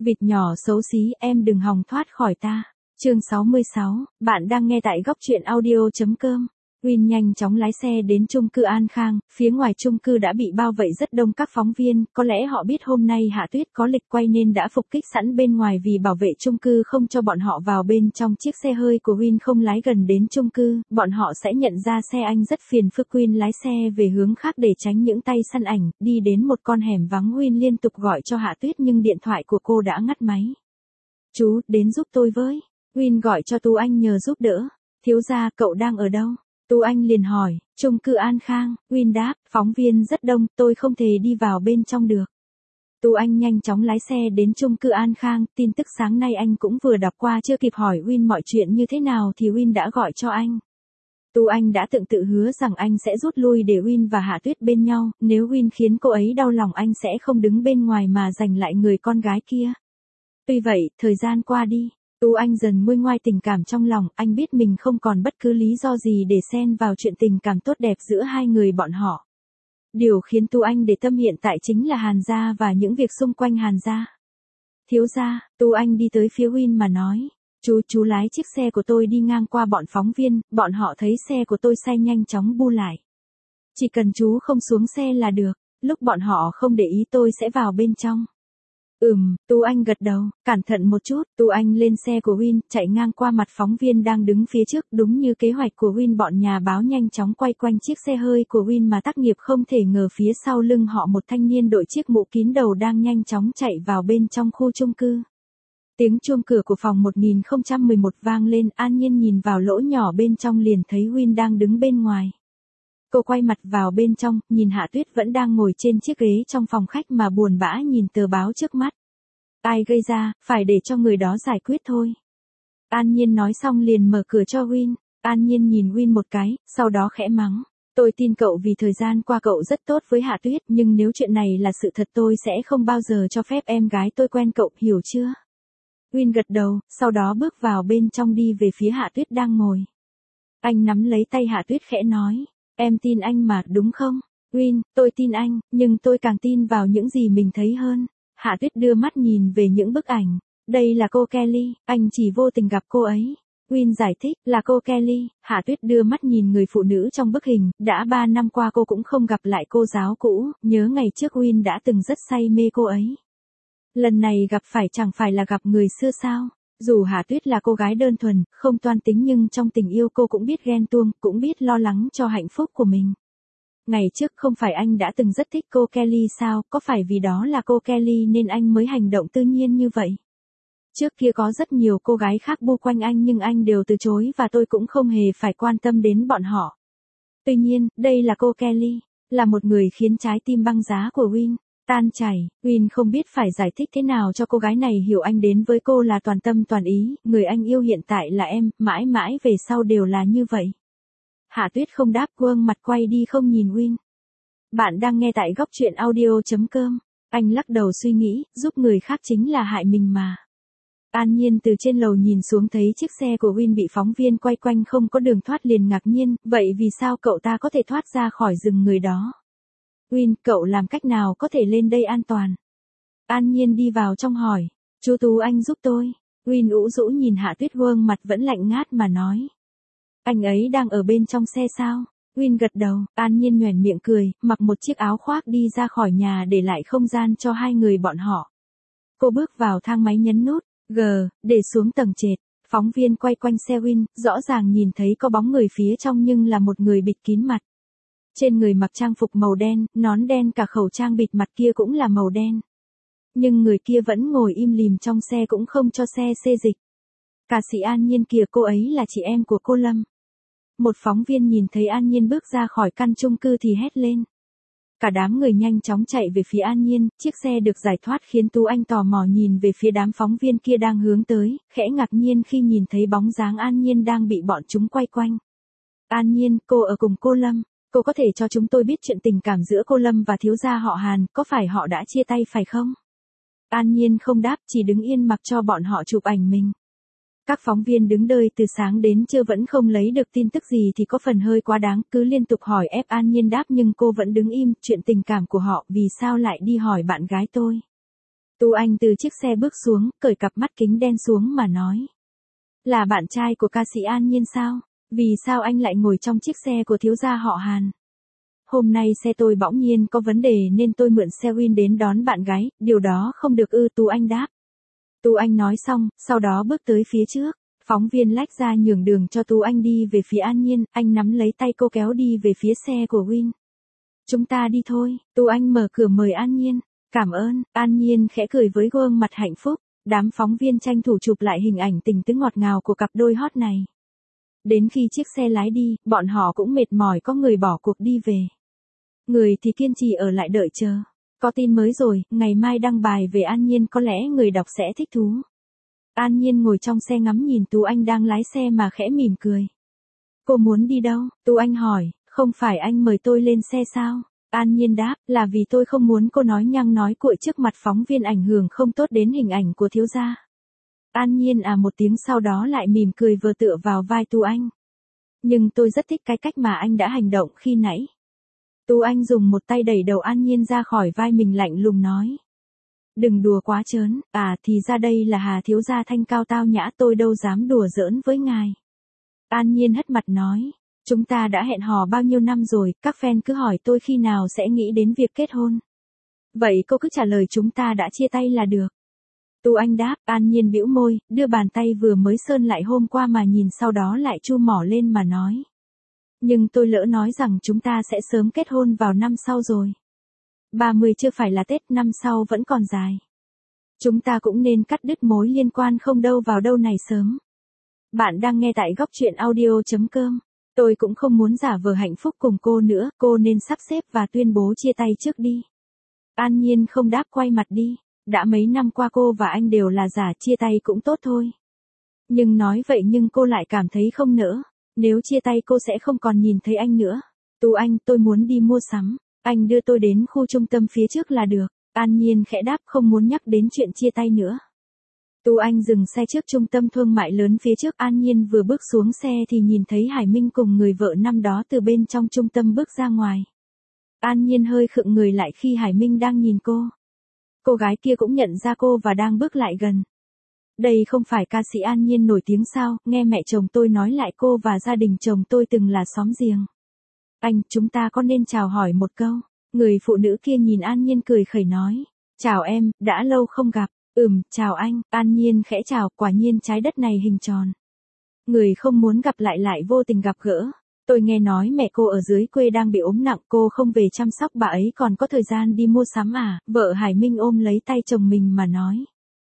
Vịt nhỏ xấu xí, em đừng hòng thoát khỏi ta. Chương 66, bạn đang nghe tại góc truyện audio.com. Win nhanh chóng lái xe đến chung cư An Khang, phía ngoài chung cư đã bị bao vây rất đông các phóng viên, có lẽ họ biết hôm nay Hạ Tuyết có lịch quay nên đã phục kích sẵn bên ngoài vì bảo vệ chung cư không cho bọn họ vào bên trong. Chiếc xe hơi của Win không lái gần đến chung cư, bọn họ sẽ nhận ra xe anh rất phiền phức. Win lái xe về hướng khác để tránh những tay săn ảnh, đi đến một con hẻm vắng. Win liên tục gọi cho Hạ Tuyết nhưng điện thoại của cô đã ngắt máy. Chú, đến giúp tôi với. Win gọi cho Tú Anh nhờ giúp đỡ. Thiếu gia, cậu đang ở đâu? Tú Anh liền hỏi, chung cư An Khang. Win đáp, phóng viên rất đông, tôi không thể đi vào bên trong được. Tú Anh nhanh chóng lái xe đến chung cư An Khang, tin tức sáng nay anh cũng vừa đọc qua, chưa kịp hỏi Win mọi chuyện như thế nào thì Win đã gọi cho anh. Tú Anh đã tự hứa rằng anh sẽ rút lui để Win và Hạ Tuyết bên nhau, nếu Win khiến cô ấy đau lòng anh sẽ không đứng bên ngoài mà giành lại người con gái kia. Tuy vậy, thời gian qua đi. Tú Anh dần nguôi ngoai tình cảm trong lòng, anh biết mình không còn bất cứ lý do gì để xen vào chuyện tình cảm tốt đẹp giữa hai người bọn họ. Điều khiến Tú Anh để tâm hiện tại chính là Hàn gia và những việc xung quanh Hàn gia. Thiếu gia, Tú Anh đi tới phía Win mà nói, chú lái chiếc xe của tôi đi ngang qua bọn phóng viên, bọn họ thấy xe của tôi say nhanh chóng bu lại. Chỉ cần chú không xuống xe là được, lúc bọn họ không để ý tôi sẽ vào bên trong. Tú Anh gật đầu, cẩn thận một chút. Tú Anh lên xe của Win, chạy ngang qua mặt phóng viên đang đứng phía trước. Đúng như kế hoạch của Win, bọn nhà báo nhanh chóng quay quanh chiếc xe hơi của Win mà tác nghiệp không thể ngờ phía sau lưng họ một thanh niên đội chiếc mũ kín đầu đang nhanh chóng chạy vào bên trong khu chung cư. Tiếng chuông cửa của phòng 1011 vang lên, An Nhiên nhìn vào lỗ nhỏ bên trong liền thấy Win đang đứng bên ngoài. Cô quay mặt vào bên trong, nhìn Hạ Tuyết vẫn đang ngồi trên chiếc ghế trong phòng khách mà buồn bã nhìn tờ báo trước mắt. Ai gây ra, phải để cho người đó giải quyết thôi. An Nhiên nói xong liền mở cửa cho Win. An Nhiên nhìn Win một cái, sau đó khẽ mắng. Tôi tin cậu vì thời gian qua cậu rất tốt với Hạ Tuyết, nhưng nếu chuyện này là sự thật tôi sẽ không bao giờ cho phép em gái tôi quen cậu, hiểu chưa? Win gật đầu, sau đó bước vào bên trong đi về phía Hạ Tuyết đang ngồi. Anh nắm lấy tay Hạ Tuyết khẽ nói. Em tin anh mà, đúng không? Win, tôi tin anh, nhưng tôi càng tin vào những gì mình thấy hơn. Hạ Tuyết đưa mắt nhìn về những bức ảnh. Đây là cô Kelly, anh chỉ vô tình gặp cô ấy. Win giải thích, là cô Kelly. Hạ Tuyết đưa mắt nhìn người phụ nữ trong bức hình, đã 3 năm qua cô cũng không gặp lại cô giáo cũ, nhớ ngày trước Win đã từng rất say mê cô ấy. Lần này gặp phải chẳng phải là gặp người xưa sao? Dù Hạ Tuyết là cô gái đơn thuần, không toan tính nhưng trong tình yêu cô cũng biết ghen tuông, cũng biết lo lắng cho hạnh phúc của mình. Ngày trước không phải anh đã từng rất thích cô Kelly sao, có phải vì đó là cô Kelly nên anh mới hành động tự nhiên như vậy? Trước kia có rất nhiều cô gái khác bu quanh anh nhưng anh đều từ chối và tôi cũng không hề phải quan tâm đến bọn họ. Tuy nhiên, đây là cô Kelly, là một người khiến trái tim băng giá của Win tan chảy. Win không biết phải giải thích thế nào cho cô gái này hiểu anh đến với cô là toàn tâm toàn ý, người anh yêu hiện tại là em, mãi mãi về sau đều là như vậy. Hạ Tuyết không đáp, gương mặt quay đi không nhìn Win. Bạn đang nghe tại góc truyện audio.com. Anh lắc đầu suy nghĩ, giúp người khác chính là hại mình mà. An Nhiên từ trên lầu nhìn xuống thấy chiếc xe của Win bị phóng viên quay quanh không có đường thoát liền ngạc nhiên, vậy vì sao cậu ta có thể thoát ra khỏi rừng người đó? Win, cậu làm cách nào có thể lên đây an toàn? An Nhiên đi vào trong hỏi, chú Tú Anh giúp tôi. Win ủ rũ nhìn Hạ Tuyết, gương mặt vẫn lạnh ngát mà nói. Anh ấy đang ở bên trong xe sao? Win gật đầu, An Nhiên nhoẻn miệng cười, mặc một chiếc áo khoác đi ra khỏi nhà để lại không gian cho hai người bọn họ. Cô bước vào thang máy nhấn nút G, để xuống tầng trệt. Phóng viên quay quanh xe Win, rõ ràng nhìn thấy có bóng người phía trong nhưng là một người bịt kín mặt. Trên người mặc trang phục màu đen, nón đen, cả khẩu trang bịt mặt kia cũng là màu đen. Nhưng người kia vẫn ngồi im lìm trong xe cũng không cho xe xê dịch. Ca sĩ An Nhiên kìa, cô ấy là chị em của cô Lâm. Một phóng viên nhìn thấy An Nhiên bước ra khỏi căn chung cư thì hét lên. Cả đám người nhanh chóng chạy về phía An Nhiên, chiếc xe được giải thoát khiến Tú Anh tò mò nhìn về phía đám phóng viên kia đang hướng tới, khẽ ngạc nhiên khi nhìn thấy bóng dáng An Nhiên đang bị bọn chúng quay quanh. An Nhiên, cô ở cùng cô Lâm, cô có thể cho chúng tôi biết chuyện tình cảm giữa cô Lâm và thiếu gia họ Hàn, có phải họ đã chia tay phải không? An Nhiên không đáp, chỉ đứng yên mặc cho bọn họ chụp ảnh mình. Các phóng viên đứng đợi từ sáng đến trưa vẫn không lấy được tin tức gì thì có phần hơi quá đáng, cứ liên tục hỏi ép An Nhiên đáp nhưng cô vẫn đứng im, chuyện tình cảm của họ vì sao lại đi hỏi bạn gái tôi. Tú Anh từ chiếc xe bước xuống, cởi cặp mắt kính đen xuống mà nói. Là bạn trai của ca sĩ An Nhiên sao? Vì sao anh lại ngồi trong chiếc xe của thiếu gia họ Hàn? Hôm nay xe tôi bỗng nhiên có vấn đề nên tôi mượn xe Win đến đón bạn gái, điều đó không được ư? Tú Anh đáp. Tú Anh nói xong, sau đó bước tới phía trước. Phóng viên lách ra nhường đường cho Tú Anh đi về phía An Nhiên, anh nắm lấy tay cô kéo đi về phía xe của Win. Chúng ta đi thôi, Tú Anh mở cửa mời An Nhiên. Cảm ơn, An Nhiên khẽ cười với gương mặt hạnh phúc. Đám phóng viên tranh thủ chụp lại hình ảnh tình tứ ngọt ngào của cặp đôi hot này. Đến khi chiếc xe lái đi, bọn họ cũng mệt mỏi, có người bỏ cuộc đi về. Người thì kiên trì ở lại đợi chờ. Có tin mới rồi, ngày mai đăng bài về An Nhiên, có lẽ người đọc sẽ thích thú. An Nhiên ngồi trong xe ngắm nhìn Tú Anh đang lái xe mà khẽ mỉm cười. Cô muốn đi đâu? Tú Anh hỏi, không phải anh mời tôi lên xe sao? An Nhiên đáp, là vì tôi không muốn cô nói nhăng nói cuội trước mặt phóng viên, ảnh hưởng không tốt đến hình ảnh của thiếu gia. An Nhiên một tiếng sau đó lại mỉm cười vừa tựa vào vai Tú Anh. Nhưng tôi rất thích cái cách mà anh đã hành động khi nãy. Tú Anh dùng một tay đẩy đầu An Nhiên ra khỏi vai mình, lạnh lùng nói. Đừng đùa quá trớn, thì ra đây là Hà thiếu gia thanh cao tao nhã, tôi đâu dám đùa giỡn với ngài. An Nhiên hất mặt nói. Chúng ta đã hẹn hò bao nhiêu năm rồi, các fan cứ hỏi tôi khi nào sẽ nghĩ đến việc kết hôn. Vậy cô cứ trả lời chúng ta đã chia tay là được. Tú Anh đáp. An Nhiên bĩu môi, đưa bàn tay vừa mới sơn lại hôm qua mà nhìn, sau đó lại chu mỏ lên mà nói. Nhưng tôi lỡ nói rằng chúng ta sẽ sớm kết hôn vào năm sau rồi. 30 chưa phải là Tết, năm sau vẫn còn dài. Chúng ta cũng nên cắt đứt mối liên quan không đâu vào đâu này sớm. Bạn đang nghe tại góc truyện audio.com. Tôi cũng không muốn giả vờ hạnh phúc cùng cô nữa, cô nên sắp xếp và tuyên bố chia tay trước đi. An Nhiên không đáp, quay mặt đi. Đã mấy năm qua cô và anh đều là giả, chia tay cũng tốt thôi. Nhưng nói vậy nhưng cô lại cảm thấy không nỡ. Nếu chia tay cô sẽ không còn nhìn thấy anh nữa. Tú Anh, tôi muốn đi mua sắm. Anh đưa tôi đến khu trung tâm phía trước là được. An Nhiên khẽ đáp, không muốn nhắc đến chuyện chia tay nữa. Tú Anh dừng xe trước trung tâm thương mại lớn phía trước. An Nhiên vừa bước xuống xe thì nhìn thấy Hải Minh cùng người vợ năm đó từ bên trong trung tâm bước ra ngoài. An Nhiên hơi khựng người lại khi Hải Minh đang nhìn cô. Cô gái kia cũng nhận ra cô và đang bước lại gần. Đây không phải ca sĩ An Nhiên nổi tiếng sao? Nghe mẹ chồng tôi nói lại cô và gia đình chồng tôi từng là xóm giềng. Anh, chúng ta có nên chào hỏi một câu? Người phụ nữ kia nhìn An Nhiên cười khẩy nói. Chào em, đã lâu không gặp. Chào anh. An Nhiên khẽ chào, quả nhiên trái đất này hình tròn. Người không muốn gặp lại vô tình gặp gỡ. Tôi nghe nói mẹ cô ở dưới quê đang bị ốm nặng, cô không về chăm sóc bà ấy, còn có thời gian đi mua sắm à? Vợ Hải Minh ôm lấy tay chồng mình mà nói.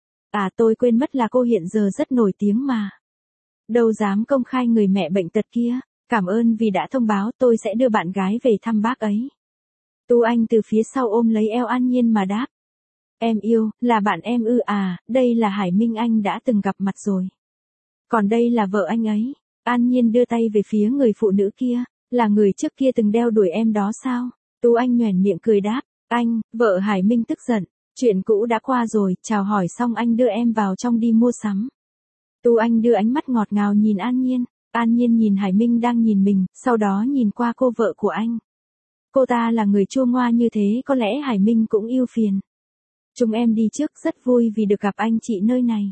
Tôi quên mất là cô hiện giờ rất nổi tiếng mà. Đâu dám công khai người mẹ bệnh tật kia. Cảm ơn vì đã thông báo, tôi sẽ đưa bạn gái về thăm bác ấy. Tú Anh từ phía sau ôm lấy eo An Nhiên mà đáp. Em yêu, là bạn em ư? Đây là Hải Minh, anh đã từng gặp mặt rồi. Còn đây là vợ anh ấy. An Nhiên đưa tay về phía người phụ nữ kia. Là người trước kia từng đeo đuổi em đó sao? Tú Anh nhoẻn miệng cười đáp. Anh, vợ Hải Minh tức giận. Chuyện cũ đã qua rồi, chào hỏi xong anh đưa em vào trong đi mua sắm. Tú Anh đưa ánh mắt ngọt ngào nhìn An Nhiên. An Nhiên nhìn Hải Minh đang nhìn mình, sau đó nhìn qua cô vợ của anh. Cô ta là người chua ngoa như thế, có lẽ Hải Minh cũng yêu phiền. Chúng em đi trước, rất vui vì được gặp anh chị nơi này.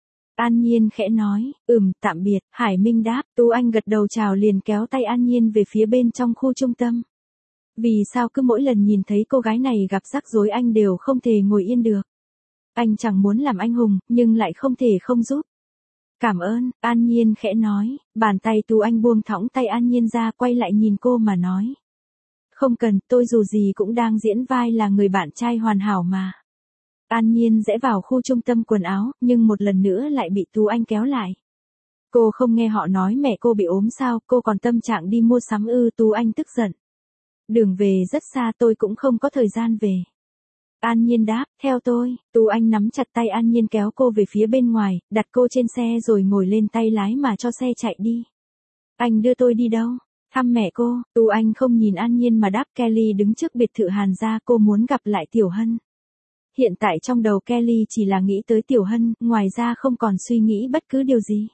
An Nhiên khẽ nói. Tạm biệt. Hải Minh đáp. Tú Anh gật đầu chào liền kéo tay An Nhiên về phía bên trong khu trung tâm. Vì sao cứ mỗi lần nhìn thấy cô gái này gặp rắc rối anh đều không thể ngồi yên được. Anh chẳng muốn làm anh hùng, nhưng lại không thể không giúp. Cảm ơn, An Nhiên khẽ nói. Bàn tay Tú Anh buông thõng tay An Nhiên ra, quay lại nhìn cô mà nói. Không cần, tôi dù gì cũng đang diễn vai là người bạn trai hoàn hảo mà. An Nhiên rẽ vào khu trung tâm quần áo, nhưng một lần nữa lại bị Tú Anh kéo lại. Cô không nghe họ nói mẹ cô bị ốm sao, cô còn tâm trạng đi mua sắm ư? Tú Anh tức giận. Đường về rất xa, tôi cũng không có thời gian về. An Nhiên đáp, theo tôi. Tú Anh nắm chặt tay An Nhiên kéo cô về phía bên ngoài, đặt cô trên xe rồi ngồi lên tay lái mà cho xe chạy đi. Anh đưa tôi đi đâu? Thăm mẹ cô. Tú Anh không nhìn An Nhiên mà đáp. Kelly đứng trước biệt thự Hàn gia, cô muốn gặp lại Tiểu Hân. Hiện tại trong đầu Kelly chỉ là nghĩ tới Tiểu Hân, ngoài ra không còn suy nghĩ bất cứ điều gì.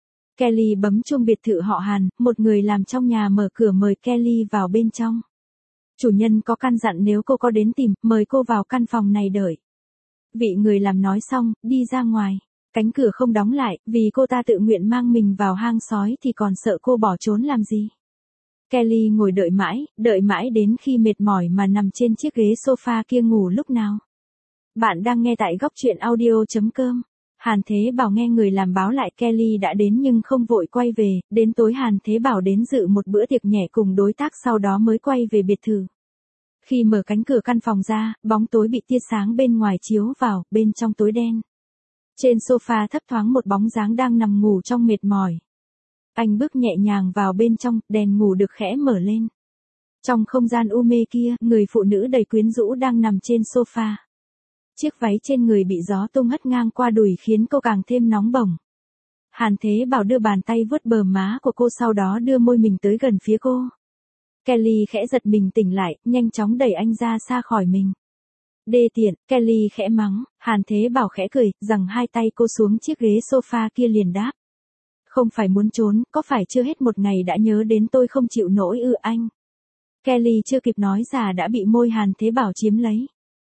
Kelly bấm chuông biệt thự họ Hàn, một người làm trong nhà mở cửa mời Kelly vào bên trong. Chủ nhân có căn dặn nếu cô có đến tìm, mời cô vào căn phòng này đợi. vị người làm nói xong, đi ra ngoài. Cánh cửa không đóng lại, vì cô ta tự nguyện mang mình vào hang sói thì còn sợ cô bỏ trốn làm gì. Kelly ngồi đợi mãi đến khi mệt mỏi mà nằm trên chiếc ghế sofa kia ngủ lúc nào. Bạn đang nghe tại góc truyện audio.com. Hàn Thế Bảo nghe người làm báo lại Kelly đã đến nhưng không vội quay về, đến tối Hàn Thế Bảo đến dự một bữa tiệc nhẹ cùng đối tác sau đó mới quay về biệt thự. Khi mở cánh cửa căn phòng ra, bóng tối bị tia sáng bên ngoài chiếu vào, bên trong tối đen. Trên sofa thấp thoáng một bóng dáng đang nằm ngủ trong mệt mỏi. Anh bước nhẹ nhàng vào bên trong, đèn ngủ được khẽ mở lên. Trong không gian u mê kia, người phụ nữ đầy quyến rũ đang nằm trên sofa. Chiếc váy trên người bị gió tung hất ngang qua đùi khiến cô càng thêm nóng bỏng. Hàn Thế Bảo đưa bàn tay vuốt bờ má của cô sau đó đưa môi mình tới gần phía cô. Kelly khẽ giật mình tỉnh lại, nhanh chóng đẩy anh ra xa khỏi mình. Đê tiện, Kelly khẽ mắng, Hàn Thế Bảo khẽ cười, rằng hai tay cô xuống chiếc ghế sofa kia liền đáp. Không phải muốn trốn, có phải chưa hết một ngày đã nhớ đến tôi không chịu nổi ư anh? Kelly chưa kịp nói ra đã bị môi Hàn Thế Bảo chiếm lấy.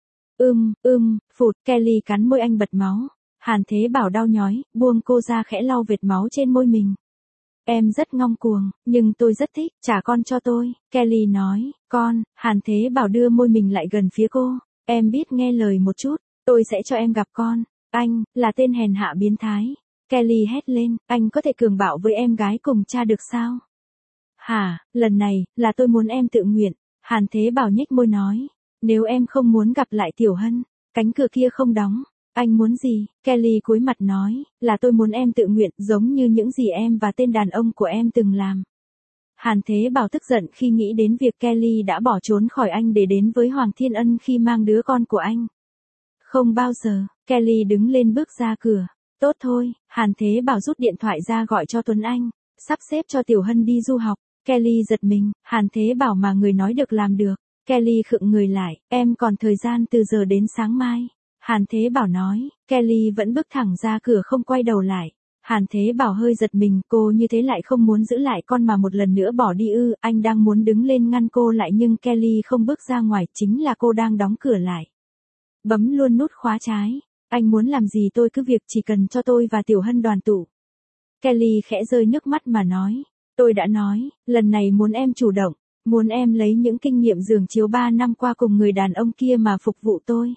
Phụt, Kelly cắn môi anh bật máu. Hàn Thế Bảo đau nhói, buông cô ra khẽ lau vệt máu trên môi mình. Em rất ngông cuồng, nhưng tôi rất thích, trả con cho tôi, Kelly nói, con, Hàn Thế Bảo đưa môi mình lại gần phía cô. Em biết nghe lời một chút, tôi sẽ cho em gặp con. Anh, là tên hèn hạ biến thái. Kelly hét lên, anh có thể cường bạo với em gái cùng cha được sao? Hả, lần này, là tôi muốn em tự nguyện. Hàn Thế Bảo nhếch môi nói. Nếu em không muốn gặp lại Tiểu Hân, cánh cửa kia không đóng. Anh muốn gì? Kelly cúi mặt nói, là tôi muốn em tự nguyện giống như những gì em và tên đàn ông của em từng làm. Hàn Thế Bảo tức giận khi nghĩ đến việc Kelly đã bỏ trốn khỏi anh để đến với Hoàng Thiên Ân khi mang đứa con của anh. Không bao giờ, Kelly đứng lên bước ra cửa. Tốt thôi, Hàn Thế Bảo rút điện thoại ra gọi cho Tuấn Anh, sắp xếp cho Tiểu Hân đi du học. Kelly giật mình, Hàn Thế Bảo mà người nói được làm được. Kelly khựng người lại, em còn thời gian từ giờ đến sáng mai. Hàn Thế Bảo nói, Kelly vẫn bước thẳng ra cửa không quay đầu lại. Hàn Thế Bảo hơi giật mình, cô như thế lại không muốn giữ lại con mà một lần nữa bỏ đi ư? Anh đang muốn đứng lên ngăn cô lại nhưng Kelly không bước ra ngoài, chính là cô đang đóng cửa lại. Bấm luôn nút khóa trái. Anh muốn làm gì tôi cứ việc, chỉ cần cho tôi và Tiểu Hân đoàn tụ. Kelly khẽ rơi nước mắt mà nói, tôi đã nói, lần này muốn em chủ động, muốn em lấy những kinh nghiệm giường chiếu 3 năm qua cùng người đàn ông kia mà phục vụ tôi.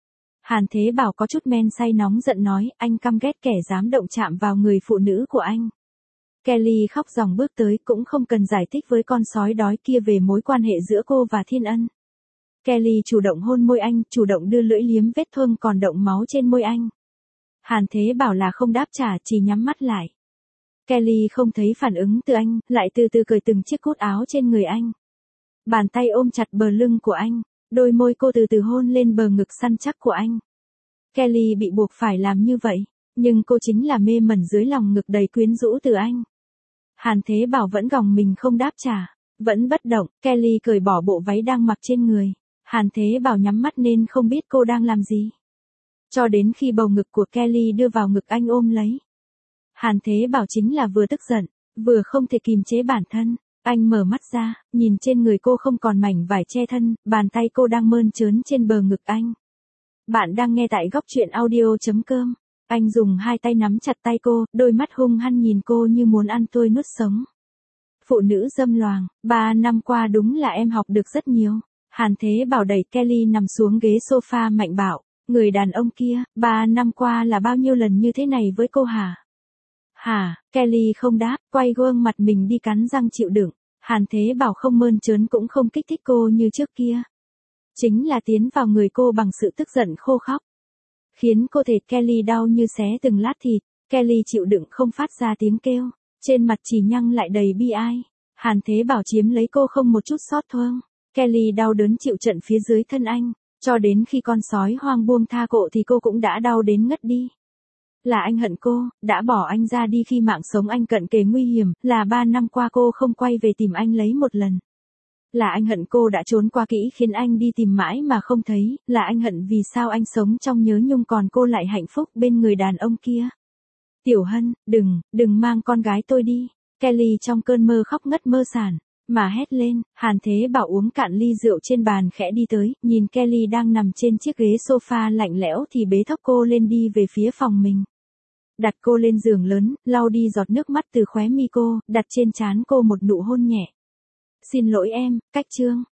Hàn Thế Bảo có chút men say nóng giận nói, anh căm ghét kẻ dám động chạm vào người phụ nữ của anh. Kelly khóc ròng bước tới, cũng không cần giải thích với con sói đói kia về mối quan hệ giữa cô và Thiên Ân. Kelly chủ động hôn môi anh, chủ động đưa lưỡi liếm vết thương còn đọng máu trên môi anh. Hàn Thế Bảo là không đáp trả, chỉ nhắm mắt lại. Kelly không thấy phản ứng từ anh, lại từ từ cởi từng chiếc cúc áo trên người anh. Bàn tay ôm chặt bờ lưng của anh, đôi môi cô từ từ hôn lên bờ ngực săn chắc của anh. Kelly bị buộc phải làm như vậy, nhưng cô chính là mê mẩn dưới lòng ngực đầy quyến rũ từ anh. Hàn Thế Bảo vẫn gồng mình không đáp trả, vẫn bất động. Kelly cởi bỏ bộ váy đang mặc trên người. Hàn Thế Bảo nhắm mắt nên không biết cô đang làm gì. Cho đến khi bầu ngực của Kelly đưa vào ngực anh ôm lấy. Hàn Thế Bảo chính là vừa tức giận, vừa không thể kìm chế bản thân. Anh mở mắt ra, nhìn trên người cô không còn mảnh vải che thân, bàn tay cô đang mơn trớn trên bờ ngực anh. Bạn đang nghe tại góc truyện audio.com. Anh dùng hai tay nắm chặt tay cô, đôi mắt hung hăng nhìn cô như muốn ăn tươi nuốt sống. Phụ nữ dâm loàng, 3 năm qua đúng là em học được rất nhiều. Hàn Thế Bảo đẩy Kelly nằm xuống ghế sofa mạnh bạo. Người đàn ông kia, 3 năm qua là bao nhiêu lần như thế này với cô hả? Hả, Kelly không đáp, quay gương mặt mình đi cắn răng chịu đựng. Hàn Thế Bảo không mơn trớn cũng không kích thích cô như trước kia. Chính là tiến vào người cô bằng sự tức giận khô khóc. Khiến cô thịt Kelly đau như xé từng lát thịt. Kelly chịu đựng không phát ra tiếng kêu. Trên mặt chỉ nhăn lại đầy bi ai. Hàn Thế Bảo chiếm lấy cô không một chút xót thương. Kelly đau đớn chịu trận phía dưới thân anh. Cho đến khi con sói hoang buông tha cô thì cô cũng đã đau đến ngất đi. Là anh hận cô, đã bỏ anh ra đi khi mạng sống anh cận kề nguy hiểm, là 3 năm qua cô không quay về tìm anh lấy một lần. Là anh hận cô đã trốn qua kỹ khiến anh đi tìm mãi mà không thấy, là anh hận vì sao anh sống trong nhớ nhung còn cô lại hạnh phúc bên người đàn ông kia. Tiểu Hân, đừng mang con gái tôi đi. Kelly trong cơn mơ khóc ngất mơ sàn. Mà hét lên, Hàn Thế Bảo uống cạn ly rượu trên bàn khẽ đi tới, nhìn Kelly đang nằm trên chiếc ghế sofa lạnh lẽo thì bế thốc cô lên đi về phía phòng mình. Đặt cô lên giường lớn, lau đi giọt nước mắt từ khóe mi cô, đặt trên trán cô một nụ hôn nhẹ. Xin lỗi em, Cách Trương.